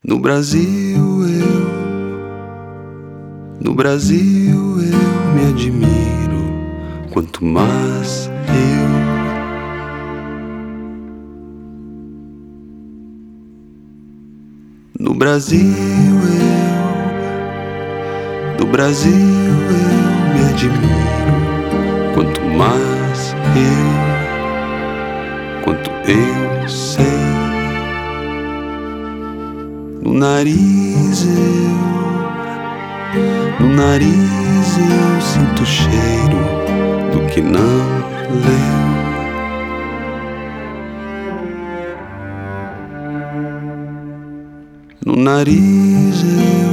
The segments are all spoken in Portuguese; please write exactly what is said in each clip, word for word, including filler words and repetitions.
No Brasil eu, no Brasil eu me admiro, quanto mais eu No Brasil eu, no Brasil eu me admiro, quanto mais eu, quanto eu sei. No nariz eu, no nariz eu sinto o cheiro do que não leu. No nariz eu,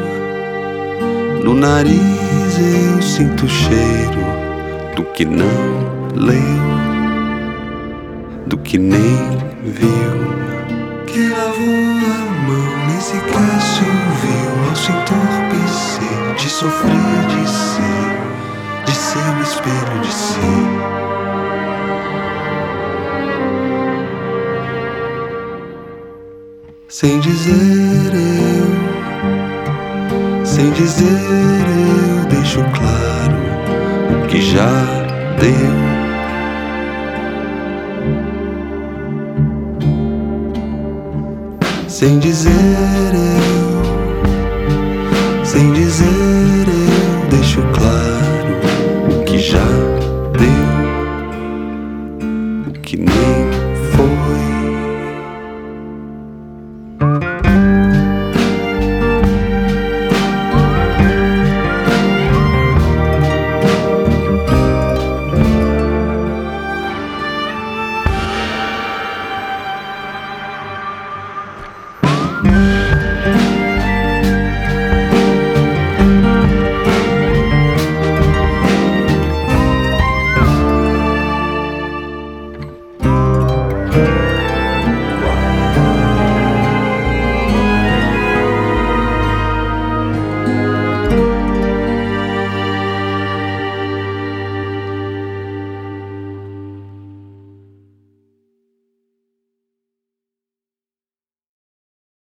no nariz eu sinto o cheiro do que não leu, do que nem viu. Que lavou a mão, nem sequer se ouviu ao se entorpecer, de sofrer, de ser, de ser o espelho de si. Sem dizer eu, sem dizer eu deixo claro o que já deu. Sem dizer